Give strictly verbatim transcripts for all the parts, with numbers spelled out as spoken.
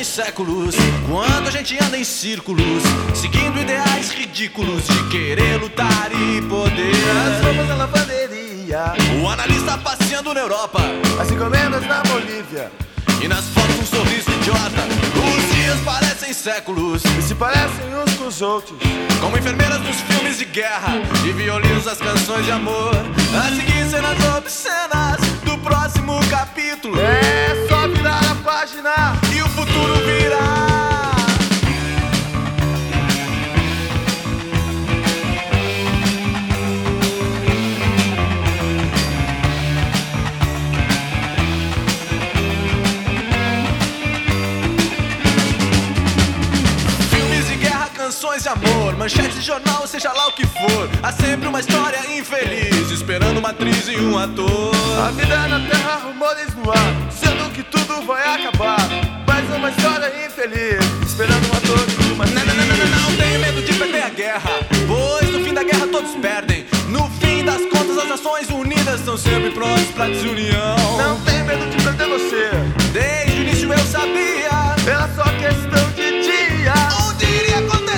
parecem séculos quando a gente anda em círculos, seguindo ideais ridículos de querer lutar e poder. As roupas na lavanderia, o analista passeando na Europa, as encomendas na Bolívia, e nas fotos um sorriso idiota. Os dias parecem séculos e se parecem uns com os outros, como enfermeiras nos filmes de guerra e violinos nas canções de amor. A seguir cenas obscenas do próximo capítulo. É só virar a página e o futuro virá. Canções de amor, manchetes de jornal, seja lá o que for, há sempre uma história infeliz esperando uma atriz e um ator. A vida na terra, rumores no ar, sendo que tudo vai acabar, mas é uma história infeliz esperando um ator e uma atriz. Não, não, não, não, não tenho medo de perder a guerra, pois no fim da guerra todos perdem. No fim das contas as nações unidas estão sempre prontas pra desunião. Não tenho medo de perder você, desde o início eu sabia, era só questão de dia. Onde iria acontecer?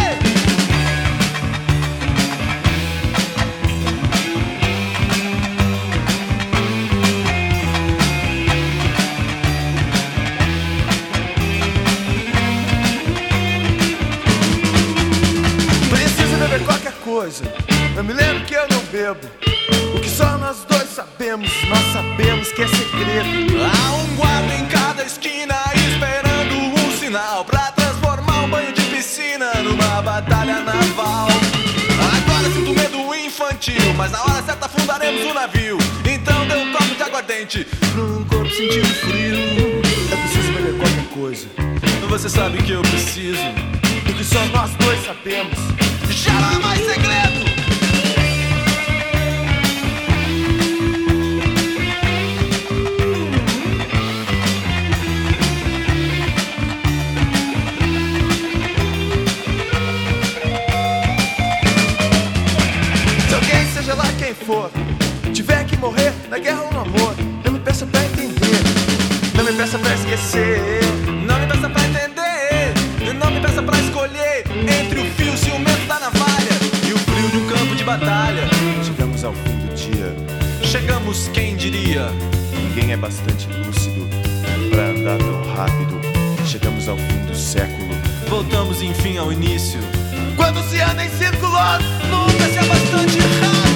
Qualquer coisa, eu me lembro que eu não bebo. O que só nós dois sabemos, nós sabemos que é segredo. Há um guarda em cada esquina esperando um sinal pra transformar um banho de piscina numa batalha naval. Agora sinto medo infantil, mas na hora certa afundaremos o navio. Então dê um copo de aguardente pra um corpo sentir o frio. Eu preciso beber qualquer coisa, você sabe que eu preciso. O que só nós dois sabemos, já não é mais segredo. Se alguém, seja lá quem for, tiver que morrer na guerra ou no amor, não me peça pra entender, não me peça pra esquecer, não me peça pra entender, não me peça pra escolher entre o fio ciumento da navalha e o frio de um campo de batalha. Chegamos ao fim do dia. Chegamos, quem diria? Ninguém é bastante lúcido pra andar tão rápido. Chegamos ao fim do século. Voltamos enfim ao início. Quando se anda em círculos, nunca se é bastante rápido.